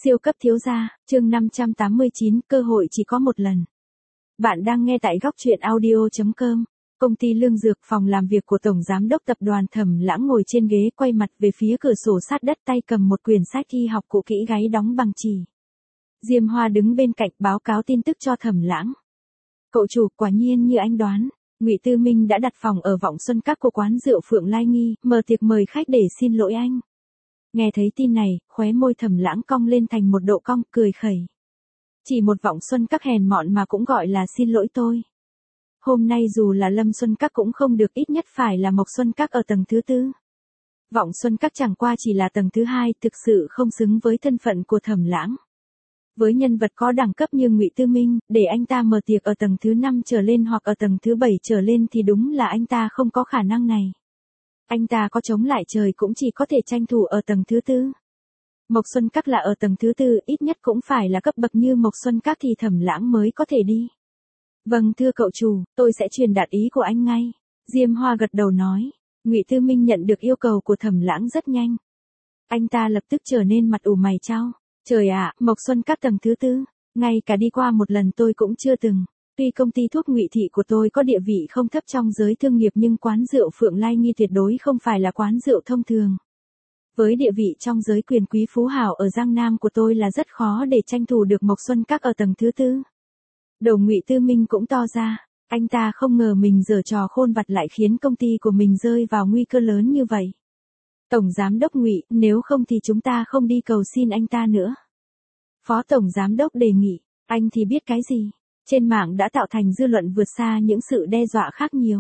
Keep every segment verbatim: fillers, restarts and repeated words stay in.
Siêu cấp thiếu gia, chương năm trăm tám mươi chín, cơ hội chỉ có một lần. Bạn đang nghe tại góc truyện audio chấm com. Công ty Lương Dược, phòng làm việc của Tổng Giám đốc Tập đoàn Thẩm Lãng ngồi trên ghế quay mặt về phía cửa sổ sát đất, tay cầm một quyển sách y học cũ kỹ gáy đóng bằng chì. Diêm Hoa đứng bên cạnh báo cáo tin tức cho Thẩm Lãng. Cậu chủ, quả nhiên như anh đoán, Ngụy Tư Minh đã đặt phòng ở Vọng Xuân Các của quán rượu Phượng Lai Nghi, mở tiệc mời khách để xin lỗi anh. Nghe thấy tin này, khóe môi Thẩm Lãng cong lên thành một độ cong, cười khẩy. Chỉ một Vọng Xuân Các hèn mọn mà cũng gọi là xin lỗi tôi. Hôm nay dù là Lâm Xuân Các cũng không được, ít nhất phải là Mộc Xuân Các ở tầng thứ tư. Vọng Xuân Các chẳng qua chỉ là tầng thứ hai, thực sự không xứng với thân phận của Thẩm Lãng. Với nhân vật có đẳng cấp như Ngụy Tư Minh, để anh ta mở tiệc ở tầng thứ năm trở lên hoặc ở tầng thứ bảy trở lên thì đúng là anh ta không có khả năng này. Anh ta có chống lại trời cũng chỉ có thể tranh thủ ở tầng thứ tư. Mộc Xuân Các là ở tầng thứ tư, ít nhất cũng phải là cấp bậc như Mộc Xuân Các thì Thẩm Lãng mới có thể đi. Vâng thưa cậu chủ, tôi sẽ truyền đạt ý của anh ngay. Diêm Hoa gật đầu nói. Ngụy Tư Minh nhận được yêu cầu của Thẩm Lãng rất nhanh. Anh ta lập tức trở nên mặt ủ mày chau. Trời ạ, Mộc Xuân Các tầng thứ tư, ngay cả đi qua một lần tôi cũng chưa từng. Tuy công ty thuốc Ngụy thị của tôi có địa vị không thấp trong giới thương nghiệp nhưng quán rượu Phượng Lai Nghi tuyệt đối không phải là quán rượu thông thường. Với địa vị trong giới quyền quý phú hào ở Giang Nam của tôi là rất khó để tranh thủ được Mộc Xuân Các ở tầng thứ tư. Đầu Ngụy Tư Minh cũng to ra, anh ta không ngờ mình giở trò khôn vặt lại khiến công ty của mình rơi vào nguy cơ lớn như vậy. Tổng Giám đốc Ngụy, nếu không thì chúng ta không đi cầu xin anh ta nữa. Phó Tổng Giám đốc đề nghị, anh thì biết cái gì. Trên mạng đã tạo thành dư luận vượt xa những sự đe dọa khác nhiều.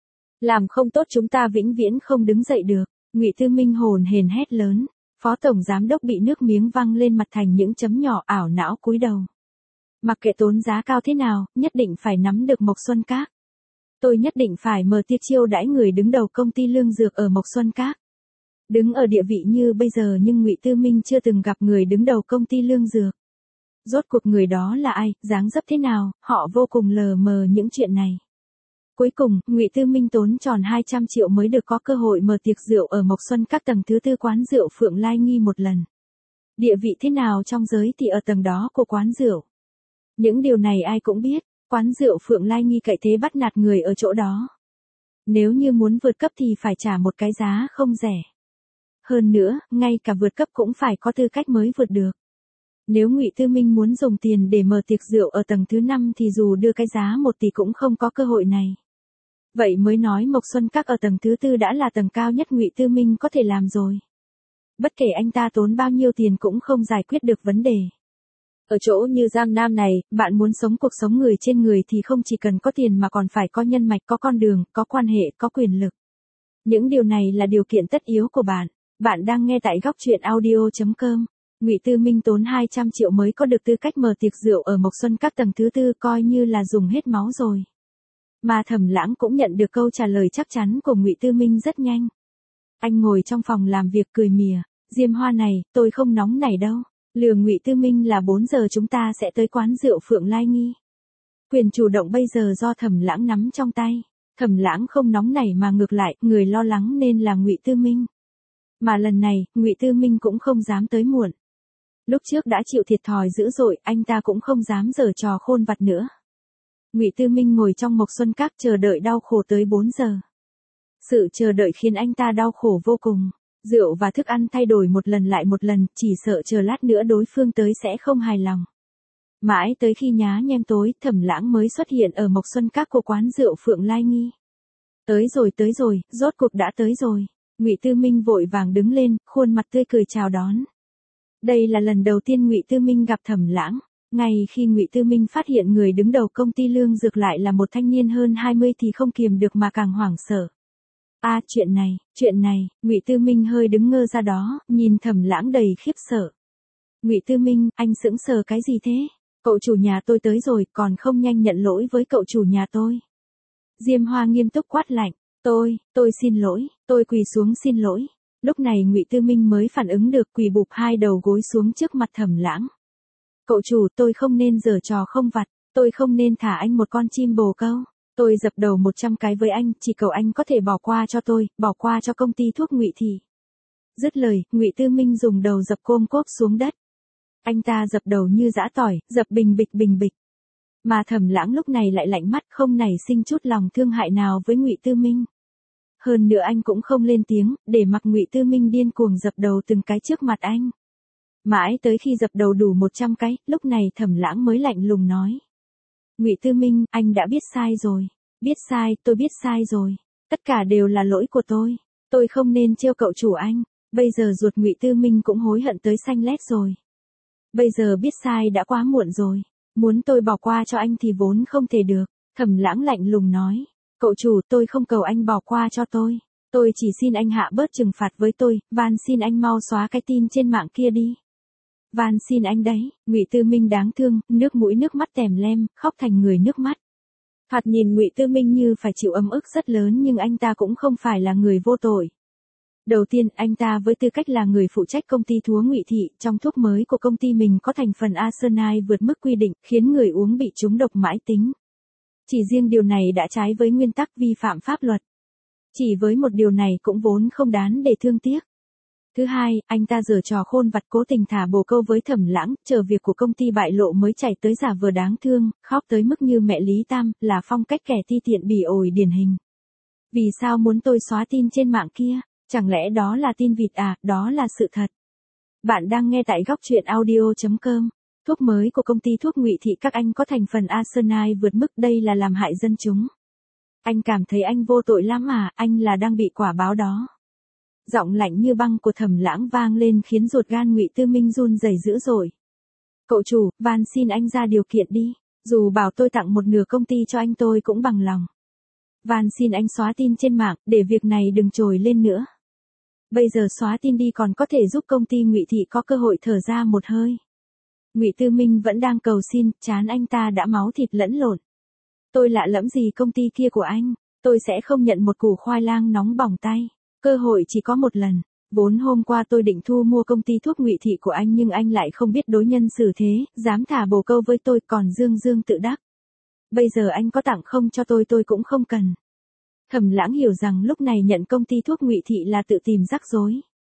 Làm không tốt chúng ta vĩnh viễn không đứng dậy được. Ngụy Tư Minh hồn hển hét lớn. Phó Tổng Giám đốc bị nước miếng văng lên mặt thành những chấm nhỏ, ảo não cúi đầu. Mặc kệ tốn giá cao thế nào, nhất định phải nắm được Mộc Xuân Các. Tôi nhất định phải mở tiệc chiêu đãi người đứng đầu công ty Lương Dược ở Mộc Xuân Các. Đứng ở địa vị như bây giờ nhưng Ngụy Tư Minh chưa từng gặp người đứng đầu công ty Lương Dược. Rốt cuộc người đó là ai, dáng dấp thế nào, họ vô cùng lờ mờ những chuyện này. Cuối cùng, Ngụy Tư Minh tốn tròn hai trăm triệu mới được có cơ hội mở tiệc rượu ở Mộc Xuân Các tầng thứ tư quán rượu Phượng Lai Nghi một lần. Địa vị thế nào trong giới thì ở tầng đó của quán rượu. Những điều này ai cũng biết, quán rượu Phượng Lai Nghi cậy thế bắt nạt người ở chỗ đó. Nếu như muốn vượt cấp thì phải trả một cái giá không rẻ. Hơn nữa, ngay cả vượt cấp cũng phải có tư cách mới vượt được. Nếu Ngụy Tư Minh muốn dùng tiền để mở tiệc rượu ở tầng thứ năm thì dù đưa cái giá một tỷ cũng không có cơ hội này. Vậy mới nói Mộc Xuân Các ở tầng thứ tư đã là tầng cao nhất Ngụy Tư Minh có thể làm rồi. Bất kể anh ta tốn bao nhiêu tiền cũng không giải quyết được vấn đề. Ở chỗ như Giang Nam này, bạn muốn sống cuộc sống người trên người thì không chỉ cần có tiền mà còn phải có nhân mạch, có con đường, có quan hệ, có quyền lực. Những điều này là điều kiện tất yếu của bạn. Bạn đang nghe tại góc truyện audio chấm com. Ngụy Tư Minh tốn hai trăm triệu mới có được tư cách mở tiệc rượu ở Mộc Xuân Các tầng thứ tư, coi như là dùng hết máu rồi. Mà Thẩm Lãng cũng nhận được câu trả lời chắc chắn của Ngụy Tư Minh rất nhanh. Anh ngồi trong phòng làm việc cười mỉa, Diêm Hoa này, tôi không nóng nảy đâu. Lừa Ngụy Tư Minh là bốn giờ chúng ta sẽ tới quán rượu Phượng Lai Nghi. Quyền chủ động bây giờ do Thẩm Lãng nắm trong tay. Thẩm Lãng không nóng nảy mà ngược lại, người lo lắng nên là Ngụy Tư Minh. Mà lần này, Ngụy Tư Minh cũng không dám tới muộn. Lúc trước đã chịu thiệt thòi dữ dội, anh ta cũng không dám giở trò khôn vặt nữa. Ngụy Tư Minh ngồi trong Mộc Xuân Các chờ đợi đau khổ tới bốn giờ. Sự chờ đợi khiến anh ta đau khổ vô cùng. Rượu và thức ăn thay đổi một lần lại một lần, chỉ sợ chờ lát nữa đối phương tới sẽ không hài lòng. Mãi tới khi nhá nhem tối, Thẩm Lãng mới xuất hiện ở Mộc Xuân Các của quán rượu Phượng Lai Nghi. Tới rồi tới rồi, rốt cuộc đã tới rồi. Ngụy Tư Minh vội vàng đứng lên, khuôn mặt tươi cười chào đón. Đây là lần đầu tiên Ngụy Tư Minh gặp Thẩm Lãng. Ngay khi Ngụy Tư Minh phát hiện người đứng đầu công ty Lương Dược lại là một thanh niên hơn hai mươi thì không kiềm được mà càng hoảng sợ. A à, chuyện này, chuyện này, Ngụy Tư Minh hơi đứng ngơ ra đó, nhìn Thẩm Lãng đầy khiếp sợ. Ngụy Tư Minh, anh sững sờ cái gì thế? Cậu chủ nhà tôi tới rồi, còn không nhanh nhận lỗi với cậu chủ nhà tôi. Diêm Hoa nghiêm túc quát lạnh, tôi, tôi xin lỗi, tôi quỳ xuống xin lỗi. Lúc này Ngụy Tư Minh mới phản ứng được, quỳ bụp hai đầu gối xuống trước mặt Thẩm Lãng. Cậu chủ, tôi không nên giở trò không vặt, tôi không nên thả anh một con chim bồ câu. Tôi dập đầu một trăm cái với anh, chỉ cầu anh có thể bỏ qua cho tôi, bỏ qua cho công ty thuốc Ngụy thị. Dứt lời, Ngụy Tư Minh dùng đầu dập côm cốp xuống đất. Anh ta dập đầu như giã tỏi, dập bình bịch bình bịch. Mà Thẩm Lãng lúc này lại lạnh mắt, không nảy sinh chút lòng thương hại nào với Ngụy Tư Minh. Hơn nữa anh cũng không lên tiếng, để mặc Ngụy Tư Minh điên cuồng dập đầu từng cái trước mặt anh. Mãi tới khi dập đầu đủ một trăm cái, lúc này Thẩm Lãng mới lạnh lùng nói. Ngụy Tư Minh, anh đã biết sai rồi. Biết sai, tôi biết sai rồi. Tất cả đều là lỗi của tôi. Tôi không nên trêu cậu chủ anh. Bây giờ ruột Ngụy Tư Minh cũng hối hận tới xanh lét rồi. Bây giờ biết sai đã quá muộn rồi. Muốn tôi bỏ qua cho anh thì vốn không thể được. Thẩm Lãng lạnh lùng nói. Cậu chủ, tôi không cầu anh bỏ qua cho tôi. Tôi chỉ xin anh hạ bớt trừng phạt với tôi, van xin anh mau xóa cái tin trên mạng kia đi. Van xin anh đấy. Ngụy Tư Minh đáng thương, nước mũi nước mắt tèm lem, khóc thành người nước mắt. Thoạt nhìn Ngụy Tư Minh như phải chịu ấm ức rất lớn nhưng anh ta cũng không phải là người vô tội. Đầu tiên, anh ta với tư cách là người phụ trách công ty thuốc Ngụy Thị, trong thuốc mới của công ty mình có thành phần arsenite vượt mức quy định, khiến người uống bị trúng độc mãn tính. Chỉ riêng điều này đã trái với nguyên tắc vi phạm pháp luật. Chỉ với một điều này cũng vốn không đáng để thương tiếc. Thứ hai, anh ta giở trò khôn vặt cố tình thả bồ câu với Thẩm Lãng, chờ việc của công ty bại lộ mới chạy tới giả vờ đáng thương, khóc tới mức như mẹ Lý Tam, là phong cách kẻ ti tiện bỉ ổi điển hình. Vì sao muốn tôi xóa tin trên mạng kia? Chẳng lẽ đó là tin vịt à? Đó là sự thật. Bạn đang nghe tại góc truyện audio chấm com. Thuốc mới của công ty thuốc Ngụy Thị các anh có thành phần arsenite vượt mức, đây là làm hại dân chúng. Anh cảm thấy anh vô tội lắm à? Anh là đang bị quả báo đó. Giọng lạnh như băng của Thẩm Lãng vang lên khiến ruột gan Ngụy Tư Minh run rẩy dữ dội. Cậu chủ, van xin anh ra điều kiện đi. Dù bảo tôi tặng một nửa công ty cho anh tôi cũng bằng lòng. Van xin anh xóa tin trên mạng, để việc này đừng trồi lên nữa. Bây giờ xóa tin đi còn có thể giúp công ty Ngụy Thị có cơ hội thở ra một hơi. Ngụy Tư Minh vẫn đang cầu xin, trán anh ta đã máu thịt lẫn lộn. Tôi lạ lẫm gì công ty kia của anh, tôi sẽ không nhận một củ khoai lang nóng bỏng tay. Cơ hội chỉ có một lần. Vốn hôm qua tôi định thu mua công ty thuốc Ngụy Thị của anh nhưng anh lại không biết đối nhân xử thế, dám thả bồ câu với tôi còn dương dương tự đắc. Bây giờ anh có tặng không cho tôi tôi cũng không cần. Thẩm Lãng hiểu rằng lúc này nhận công ty thuốc Ngụy Thị là tự tìm rắc rối.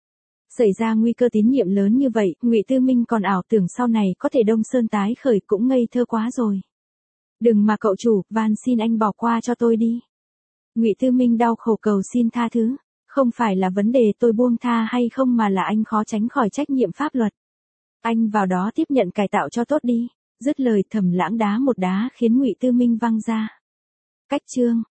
Xảy ra nguy cơ tín nhiệm lớn như vậy, Ngụy Tư Minh còn ảo tưởng sau này có thể đông sơn tái khởi cũng ngây thơ quá rồi. Đừng mà cậu chủ, van xin anh bỏ qua cho tôi đi. Ngụy Tư Minh đau khổ cầu xin tha thứ. Không phải là vấn đề tôi buông tha hay không mà là anh khó tránh khỏi trách nhiệm pháp luật. Anh vào đó tiếp nhận cải tạo cho tốt đi. Dứt lời Thẩm Lãng đá một đá khiến Ngụy Tư Minh văng ra. Cách chương